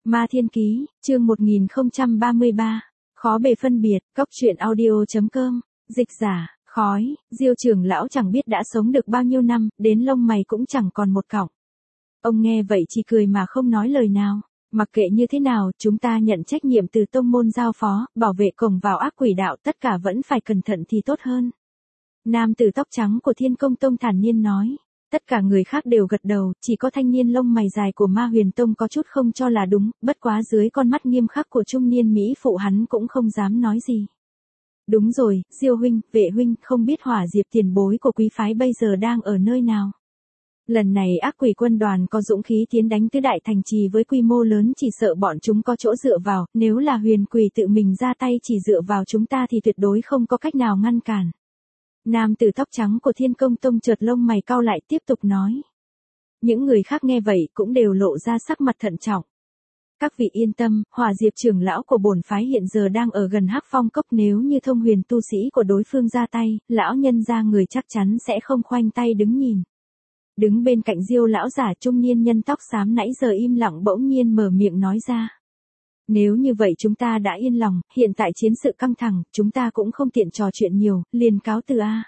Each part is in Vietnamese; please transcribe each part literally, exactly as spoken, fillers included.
Ma Thiên Ký, chương một nghìn không trăm ba mươi ba. Khó bề phân biệt, cốc truyện audio chấm com, dịch giả, khói, Diêu trưởng lão chẳng biết đã sống được bao nhiêu năm, đến lông mày cũng chẳng còn một cọng. Ông nghe vậy chỉ cười mà không nói lời nào. Mặc kệ như thế nào, chúng ta nhận trách nhiệm từ tông môn giao phó, bảo vệ cổng vào ác quỷ đạo, tất cả vẫn phải cẩn thận thì tốt hơn. Nam tử tóc trắng của Thiên Công Tông thản nhiên nói. Tất cả người khác đều gật đầu, chỉ có thanh niên lông mày dài của Ma Huyền Tông có chút không cho là đúng, bất quá dưới con mắt nghiêm khắc của trung niên Mỹ phụ hắn cũng không dám nói gì. Đúng rồi, Diêu huynh, Vệ huynh, không biết Hỏa Diệp tiền bối của quý phái bây giờ đang ở nơi nào. Lần này ác quỷ quân đoàn có dũng khí tiến đánh tứ đại thành trì với quy mô lớn, chỉ sợ bọn chúng có chỗ dựa vào, nếu là huyền quỷ tự mình ra tay chỉ dựa vào chúng ta thì tuyệt đối không có cách nào ngăn cản. Nam tử tóc trắng của Thiên Công Tông chợt lông mày cau lại tiếp tục nói. Những người khác nghe vậy cũng đều lộ ra sắc mặt thận trọng. Các vị yên tâm, Hỏa Diệp trưởng lão của bổn phái hiện giờ đang ở gần Hắc Phong Cốc, nếu như thông huyền tu sĩ của đối phương ra tay, lão nhân gia người chắc chắn sẽ không khoanh tay đứng nhìn. Đứng bên cạnh Diêu lão giả trung niên nhân tóc xám nãy giờ im lặng bỗng nhiên mở miệng nói ra. Nếu như vậy chúng ta đã yên lòng, hiện tại chiến sự căng thẳng, chúng ta cũng không tiện trò chuyện nhiều, liền cáo từ a.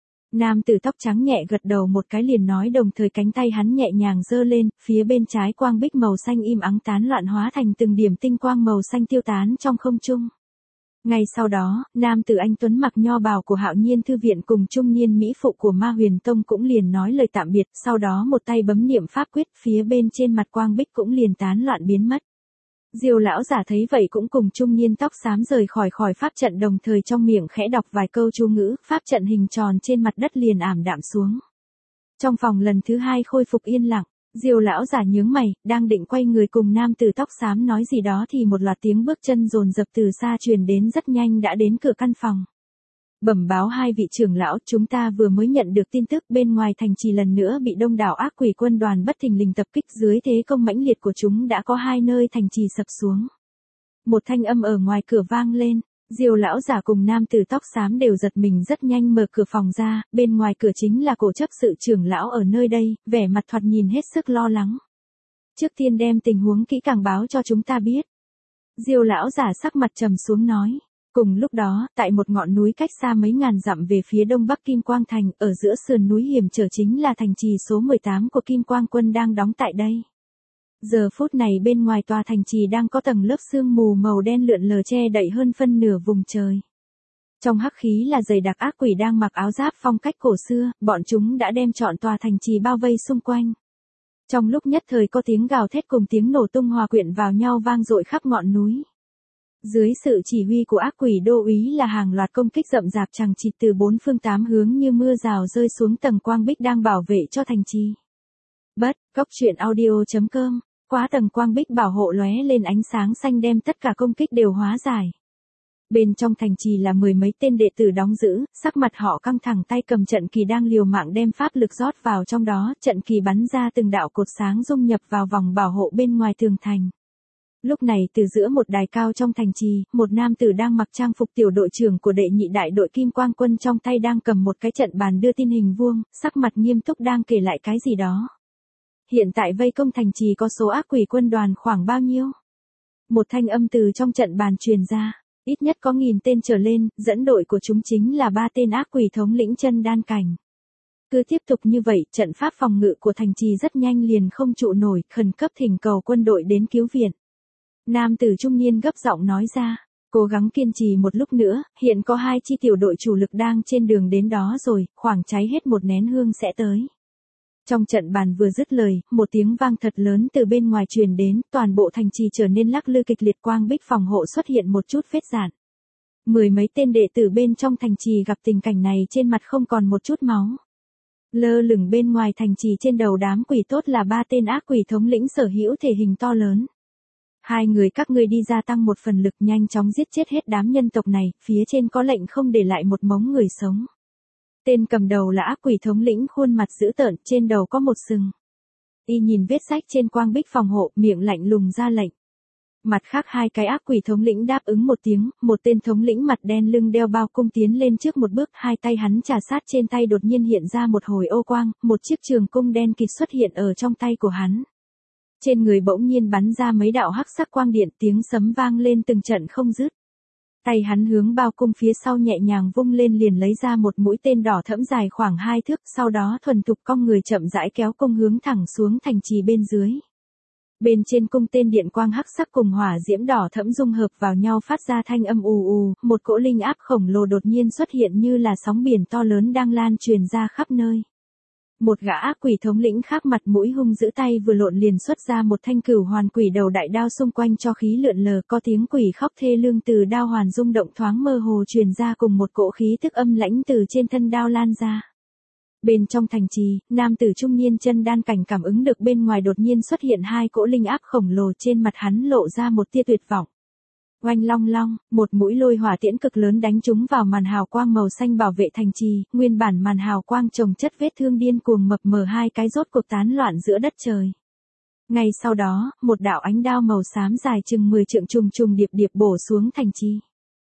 Nam tử tóc trắng nhẹ gật đầu một cái liền nói, đồng thời cánh tay hắn nhẹ nhàng giơ lên, phía bên trái quang bích màu xanh im ắng tán loạn hóa thành từng điểm tinh quang màu xanh tiêu tán trong không trung. Ngay sau đó, nam tử anh tuấn mặc nho bào của Hạo Nhiên thư viện cùng trung niên mỹ phụ của Ma Huyền Tông cũng liền nói lời tạm biệt, sau đó một tay bấm niệm pháp quyết, phía bên trên mặt quang bích cũng liền tán loạn biến mất. Diêu lão giả thấy vậy cũng cùng trung niên tóc xám rời khỏi khỏi pháp trận, đồng thời trong miệng khẽ đọc vài câu chú ngữ, pháp trận hình tròn trên mặt đất liền ảm đạm xuống. Trong phòng lần thứ hai khôi phục yên lặng, Diêu lão giả nhướng mày, đang định quay người cùng nam tử tóc xám nói gì đó thì một loạt tiếng bước chân dồn dập từ xa truyền đến, rất nhanh đã đến cửa căn phòng. Bẩm báo hai vị trưởng lão, chúng ta vừa mới nhận được tin tức bên ngoài thành trì lần nữa bị đông đảo ác quỷ quân đoàn bất thình lình tập kích, dưới thế công mãnh liệt của chúng đã có hai nơi thành trì sập xuống. Một thanh âm ở ngoài cửa vang lên, Diêu lão giả cùng nam tử tóc xám đều giật mình, rất nhanh mở cửa phòng ra, bên ngoài cửa chính là Cổ Chấp sự trưởng lão ở nơi đây, vẻ mặt thoạt nhìn hết sức lo lắng. Trước tiên đem tình huống kỹ càng báo cho chúng ta biết. Diêu lão giả sắc mặt trầm xuống nói. Cùng lúc đó, tại một ngọn núi cách xa mấy ngàn dặm về phía đông bắc Kim Quang Thành, ở giữa sườn núi hiểm trở chính là thành trì số mười tám của Kim Quang quân đang đóng tại đây. Giờ phút này bên ngoài tòa thành trì đang có tầng lớp sương mù màu đen lượn lờ che đậy hơn phân nửa vùng trời. Trong hắc khí là dày đặc ác quỷ đang mặc áo giáp phong cách cổ xưa, bọn chúng đã đem trọn tòa thành trì bao vây xung quanh. Trong lúc nhất thời có tiếng gào thét cùng tiếng nổ tung hòa quyện vào nhau vang dội khắp ngọn núi. Dưới sự chỉ huy của ác quỷ đô úy là hàng loạt công kích rậm rạp chằng chịt từ bốn phương tám hướng như mưa rào rơi xuống tầng quang bích đang bảo vệ cho thành trì. Bất, cốc truyện audio chấm com, quá tầng quang bích bảo hộ lóe lên ánh sáng xanh đem tất cả công kích đều hóa giải. Bên trong thành trì là mười mấy tên đệ tử đóng giữ, sắc mặt họ căng thẳng, tay cầm trận kỳ đang liều mạng đem pháp lực rót vào trong đó, trận kỳ bắn ra từng đạo cột sáng dung nhập vào vòng bảo hộ bên ngoài tường thành. Lúc này từ giữa một đài cao trong thành trì, một nam tử đang mặc trang phục tiểu đội trưởng của đệ nhị đại đội Kim Quang quân trong tay đang cầm một cái trận bàn đưa tin hình vuông, sắc mặt nghiêm túc đang kể lại cái gì đó. Hiện tại vây công thành trì có số ác quỷ quân đoàn khoảng bao nhiêu? Một thanh âm từ trong trận bàn truyền ra, ít nhất có nghìn tên trở lên, dẫn đội của chúng chính là ba tên ác quỷ thống lĩnh chân đan cảnh. Cứ tiếp tục như vậy, trận pháp phòng ngự của thành trì rất nhanh liền không trụ nổi, khẩn cấp thỉnh cầu quân đội đến cứu viện. Nam tử trung niên gấp giọng nói ra, cố gắng kiên trì một lúc nữa, hiện có hai chi tiểu đội chủ lực đang trên đường đến đó rồi, khoảng cháy hết một nén hương sẽ tới. Trong trận bàn vừa dứt lời, một tiếng vang thật lớn từ bên ngoài truyền đến, toàn bộ thành trì trở nên lắc lư kịch liệt, quang bích phòng hộ xuất hiện một chút vết rạn. Mười mấy tên đệ tử bên trong thành trì gặp tình cảnh này trên mặt không còn một chút máu. Lơ lửng bên ngoài thành trì trên đầu đám quỷ tốt là ba tên ác quỷ thống lĩnh sở hữu thể hình to lớn. Hai người các ngươi đi gia tăng một phần lực, nhanh chóng giết chết hết đám nhân tộc này, phía trên có lệnh không để lại một mống người sống. Tên cầm đầu là ác quỷ thống lĩnh khuôn mặt dữ tợn, trên đầu có một sừng. Y nhìn vết rách trên quang bích phòng hộ, miệng lạnh lùng ra lệnh. Mặt khác hai cái ác quỷ thống lĩnh đáp ứng một tiếng, một tên thống lĩnh mặt đen lưng đeo bao cung tiến lên trước một bước, hai tay hắn trà sát trên tay đột nhiên hiện ra một hồi ô quang, một chiếc trường cung đen kịt xuất hiện ở trong tay của hắn. Trên người bỗng nhiên bắn ra mấy đạo hắc sắc quang điện, tiếng sấm vang lên từng trận không dứt. Tay hắn hướng bao cung phía sau nhẹ nhàng vung lên liền lấy ra một mũi tên đỏ thẫm dài khoảng hai thước, sau đó thuần thục cong người chậm rãi kéo cung hướng thẳng xuống thành trì bên dưới. Bên trên cung tên điện quang hắc sắc cùng hỏa diễm đỏ thẫm dung hợp vào nhau phát ra thanh âm ù ù, một cỗ linh áp khổng lồ đột nhiên xuất hiện như là sóng biển to lớn đang lan truyền ra khắp nơi. Một gã ác quỷ thống lĩnh khác mặt mũi hung dữ tay vừa lộn liền xuất ra một thanh cửu hoàn quỷ đầu đại đao, xung quanh cho khí lượn lờ, có tiếng quỷ khóc thê lương từ đao hoàn rung động thoáng mơ hồ truyền ra, cùng một cỗ khí tức âm lãnh từ trên thân đao lan ra. Bên trong thành trì, nam tử trung niên chân đan cảnh cảm ứng được bên ngoài đột nhiên xuất hiện hai cỗ linh áp khổng lồ, trên mặt hắn lộ ra một tia tuyệt vọng. Oanh long long, một mũi lôi hỏa tiễn cực lớn đánh trúng vào màn hào quang màu xanh bảo vệ thành trì, nguyên bản màn hào quang chồng chất vết thương điên cuồng mập mờ hai cái rốt cuộc tán loạn giữa đất trời. Ngay sau đó, một đạo ánh đao màu xám dài chừng mười trượng trùng trùng điệp điệp bổ xuống thành trì.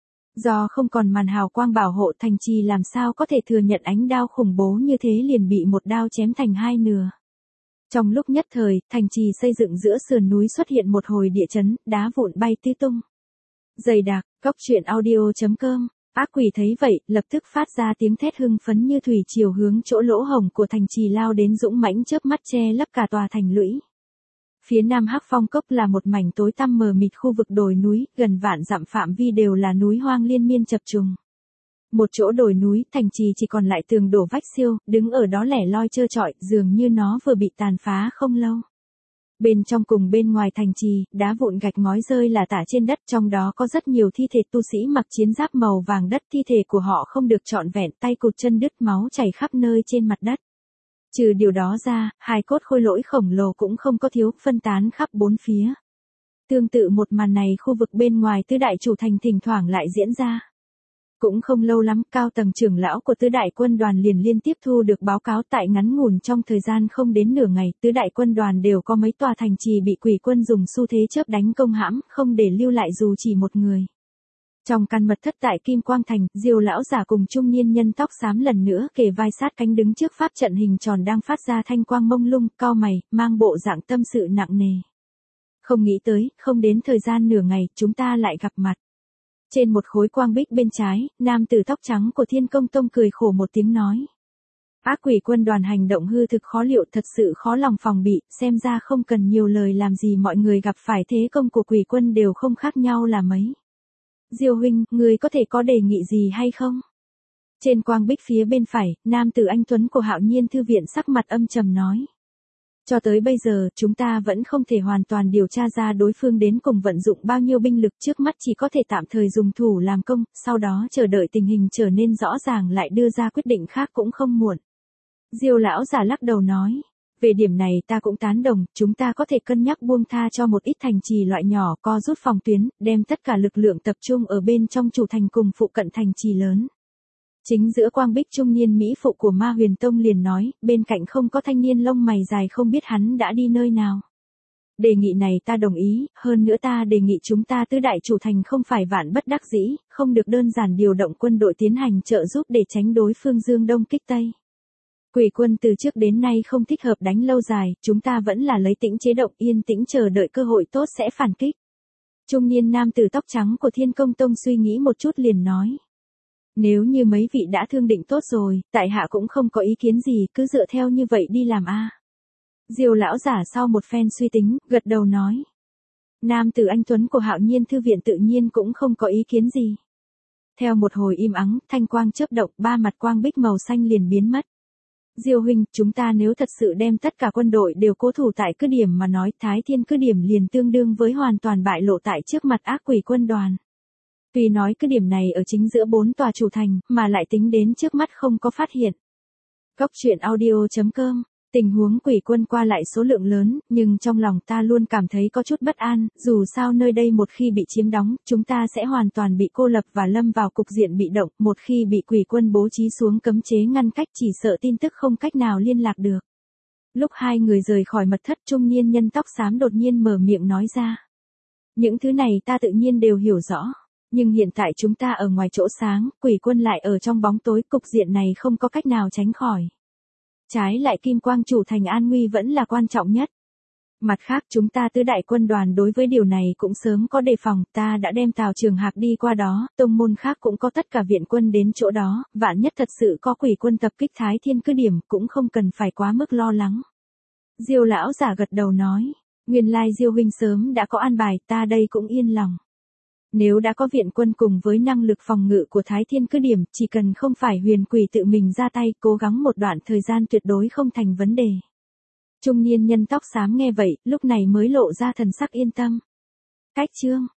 Do không còn màn hào quang bảo hộ, thành trì làm sao có thể thừa nhận ánh đao khủng bố như thế, liền bị một đao chém thành hai nửa. Trong lúc nhất thời, thành trì xây dựng giữa sườn núi xuất hiện một hồi địa chấn, đá vụn bay tứ tung. Dày đặc, Cốc Truyện Audio chấm com. Ác quỷ thấy vậy, lập tức phát ra tiếng thét hưng phấn như thủy triều hướng chỗ lỗ hổng của thành trì lao đến, dũng mãnh chớp mắt che lấp cả tòa thành lũy. Phía nam Hắc Phong Cốc là một mảnh tối tăm mờ mịt khu vực đồi núi, gần vạn dặm phạm vi đều là núi hoang liên miên chập trùng. Một chỗ đồi núi, thành trì chỉ còn lại tường đổ vách xiêu, đứng ở đó lẻ loi trơ trọi, dường như nó vừa bị tàn phá không lâu. Bên trong cùng bên ngoài thành trì, đá vụn gạch ngói rơi là tả trên đất, trong đó có rất nhiều thi thể tu sĩ mặc chiến giáp màu vàng đất, thi thể của họ không được trọn vẹn, tay cụt chân đứt, máu chảy khắp nơi trên mặt đất. Trừ điều đó ra, hài cốt khôi lỗi khổng lồ cũng không có thiếu, phân tán khắp bốn phía. Tương tự một màn này khu vực bên ngoài tứ đại chủ thành thỉnh thoảng lại diễn ra. Cũng không lâu lắm, cao tầng trưởng lão của tứ đại quân đoàn liền liên tiếp thu được báo cáo, tại ngắn ngủn trong thời gian không đến nửa ngày, tứ đại quân đoàn đều có mấy tòa thành trì bị quỷ quân dùng xu thế chớp đánh công hãm, không để lưu lại dù chỉ một người. Trong căn mật thất tại Kim Quang Thành, Diêu lão giả cùng trung niên nhân tóc xám lần nữa kề vai sát cánh đứng trước pháp trận hình tròn đang phát ra thanh quang mông lung, cau mày, mang bộ dạng tâm sự nặng nề. Không nghĩ tới, không đến thời gian nửa ngày, chúng ta lại gặp mặt. Trên một khối quang bích bên trái, nam tử tóc trắng của Thiên Công Tông cười khổ một tiếng nói. Ác quỷ quân đoàn hành động hư thực khó liệu, thật sự khó lòng phòng bị, xem ra không cần nhiều lời làm gì, mọi người gặp phải thế công của quỷ quân đều không khác nhau là mấy. Diêu huynh, người có thể có đề nghị gì hay không? Trên quang bích phía bên phải, nam tử anh tuấn của Hạo Nhiên thư viện sắc mặt âm trầm nói. Cho tới bây giờ, chúng ta vẫn không thể hoàn toàn điều tra ra đối phương đến cùng vận dụng bao nhiêu binh lực, trước mắt chỉ có thể tạm thời dùng thủ làm công, sau đó chờ đợi tình hình trở nên rõ ràng lại đưa ra quyết định khác cũng không muộn. Diêu lão giả lắc đầu nói, về điểm này ta cũng tán đồng, chúng ta có thể cân nhắc buông tha cho một ít thành trì loại nhỏ, co rút phòng tuyến, đem tất cả lực lượng tập trung ở bên trong chủ thành cùng phụ cận thành trì lớn. Chính giữa quang bích trung niên mỹ phụ của Ma Huyền Tông liền nói, bên cạnh không có thanh niên lông mày dài, không biết hắn đã đi nơi nào. Đề nghị này ta đồng ý, hơn nữa ta đề nghị chúng ta tứ đại chủ thành không phải vạn bất đắc dĩ, không được đơn giản điều động quân đội tiến hành trợ giúp để tránh đối phương dương đông kích tây. Quỷ quân từ trước đến nay không thích hợp đánh lâu dài, chúng ta vẫn là lấy tĩnh chế động, yên tĩnh chờ đợi cơ hội tốt sẽ phản kích. Trung niên nam tử tóc trắng của Thiên Công Tông suy nghĩ một chút liền nói. Nếu như mấy vị đã thương định tốt rồi, tại hạ cũng không có ý kiến gì, cứ dựa theo như vậy đi làm a. Diêu lão giả sau một phen suy tính, gật đầu nói. Nam tử anh tuấn của Hạo Nhiên thư viện tự nhiên cũng không có ý kiến gì. Theo một hồi im ắng, thanh quang chớp động, ba mặt quang bích màu xanh liền biến mất. Diêu huynh, chúng ta nếu thật sự đem tất cả quân đội đều cố thủ tại cứ điểm mà nói, Thái Thiên cứ điểm liền tương đương với hoàn toàn bại lộ tại trước mặt ác quỷ quân đoàn. Tuy nói cứ điểm này ở chính giữa bốn tòa chủ thành, mà lại tính đến trước mắt không có phát hiện. Cốc Truyện Audio chấm com. Tình huống quỷ quân qua lại số lượng lớn, nhưng trong lòng ta luôn cảm thấy có chút bất an, dù sao nơi đây một khi bị chiếm đóng, chúng ta sẽ hoàn toàn bị cô lập và lâm vào cục diện bị động, một khi bị quỷ quân bố trí xuống cấm chế ngăn cách chỉ sợ tin tức không cách nào liên lạc được. Lúc hai người rời khỏi mật thất, trung niên nhân tóc xám đột nhiên mở miệng nói ra. Những thứ này ta tự nhiên đều hiểu rõ. Nhưng hiện tại chúng ta ở ngoài chỗ sáng, quỷ quân lại ở trong bóng tối, cục diện này không có cách nào tránh khỏi. Trái lại Kim Quang chủ thành an nguy vẫn là quan trọng nhất. Mặt khác chúng ta tứ đại quân đoàn đối với điều này cũng sớm có đề phòng, ta đã đem Tào Trường Hạc đi qua đó, tông môn khác cũng có tất cả viện quân đến chỗ đó, vạn nhất thật sự có quỷ quân tập kích Thái Thiên cứ điểm cũng không cần phải quá mức lo lắng. Diêu lão giả gật đầu nói, nguyên lai Diêu huynh sớm đã có an bài, ta đây cũng yên lòng. Nếu đã có viện quân cùng với năng lực phòng ngự của Thái Thiên cứ điểm, chỉ cần không phải huyền quỷ tự mình ra tay, cố gắng một đoạn thời gian tuyệt đối không thành vấn đề. Trung niên nhân tóc xám nghe vậy, lúc này mới lộ ra thần sắc yên tâm. Cách chương